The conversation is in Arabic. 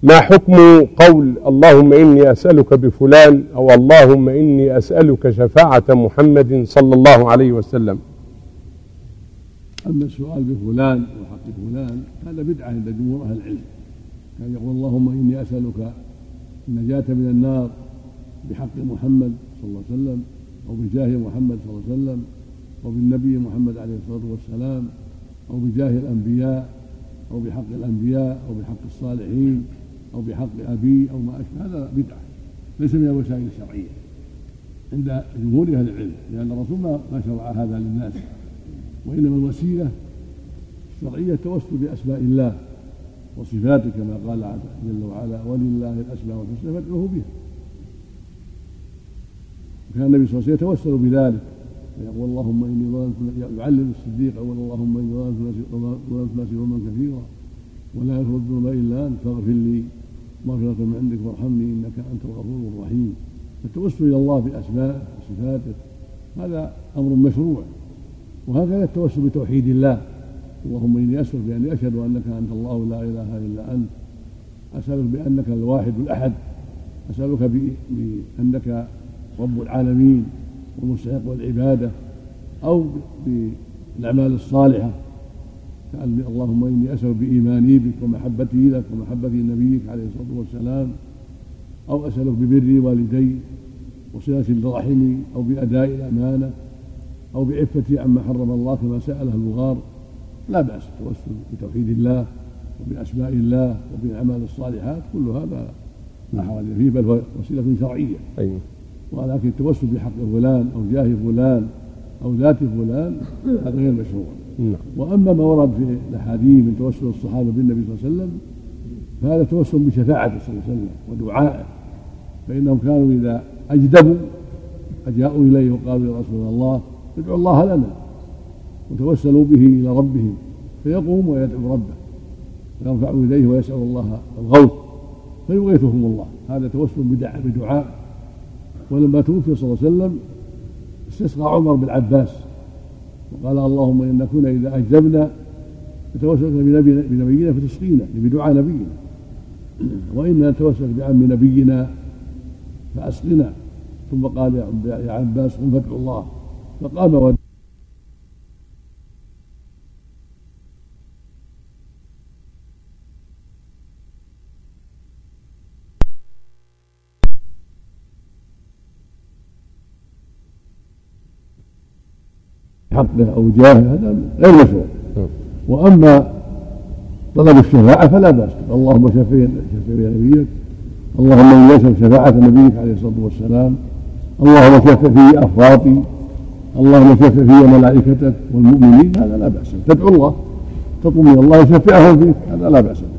ما حكم قول اللهم إني أسألك بفلان أو اللهم إني أسألك شفاعة محمد صلى الله عليه وسلم؟ أما السؤال بفلان وحق فلان هذا بدعة عند جمهور أهل العلم. كان يقول اللهم إني أسألك النجاة من النار بحق محمد صلى الله عليه وسلم أو بجاه محمد صلى الله عليه وسلم أو بالنبي محمد عليه الصلاة والسلام أو بجاه الأنبياء أو بحق الأنبياء أو بحق الصالحين أو بحق أبي أو ما أشبه. هذا بدعة ليس من الوسائل الشرعية عند جمهور أهل العلم، لأن الرسول ما شرع هذا للناس، وإنما الوسيلة الشرعية التوسل بأسماء الله وصفاته كما قال جل وعلا ولله الأسماء الحسنى فادعوه بها. وكان النبي صلى الله عليه وسلم يتوسل بذلك فيقول اللهم إني ظلمت، يعلم الصديق أول اللهم إني ظلمت نفسي ظلما كثيرا ولا يغفر الذنوب إلا أنت فاغفر لي مغفرة من عندك وارحمني إنك أنت الغفور الرحيم. التوسل إلى الله بأسمائه وصفاته هذا أمر مشروع. وهكذا التوسل بتوحيد الله، اللهم إني أسألك بأني أشهد أنك أنت الله لا إله إلا أنت، أسألك بأنك الواحد الأحد، أسألك بأنك رب العالمين والمستحق والعبادة، أو بالأعمال الصالحة اللهم إني أسألك بإيماني بك ومحبتي لك ومحبتي لنبيك عليه الصلاة والسلام، أو أسألك ببر والدي وصلة الرحم أو بأداء الأمانة أو بعفتي عما حرم الله كما سأله البغار. لا بأس التوسل بتوحيد الله وبأسماء الله وبالأعمال الصالحات، كل هذا لا حرج فيه بل هو وسيلة شرعية. ولكن التوسل بحق فلان أو جاه فلان أو ذات فلان هذا غير مشروع. وأما ما ورد في الأحاديث من توسل الصحابة بالنبي صلى الله عليه وسلم فهذا توسل بشفاعته صلى الله عليه وسلم ودعائه، فإنهم كانوا إذا أجدبوا فجاءوا إليه وقالوا يا رسول الله ادعوا الله لنا، وتوسلوا به إلى ربهم فيقوم ويدعو ربه ويرفع يديه ويسأل الله الغوث فيغيثهم الله. هذا توسل بدعاء. ولما توفي صلى الله عليه وسلم استسقى عمر بالعباس وقال اللهم إن كنا إذا أجدبنا نتوسل بنبينا فتسقينا بدعاء نبينا، وإنا نتوسل بعم نبينا فأسقنا. ثم قال يا عباس قم فادعوا الله، فقام حقه أو جاهه هذا غير مشروع. وأما طلب الشفاعة فلا بأس، اللهم شفع نبيك، اللهم إني أسألك شفاعة نبيك عليه الصلاة والسلام، اللهم شفع في أفراطي، اللهم شفع في ملائكتك والمؤمنين، هذا لا بأس. تدعو الله تطلب من الله يشفعهم فيك، هذا لا بأس.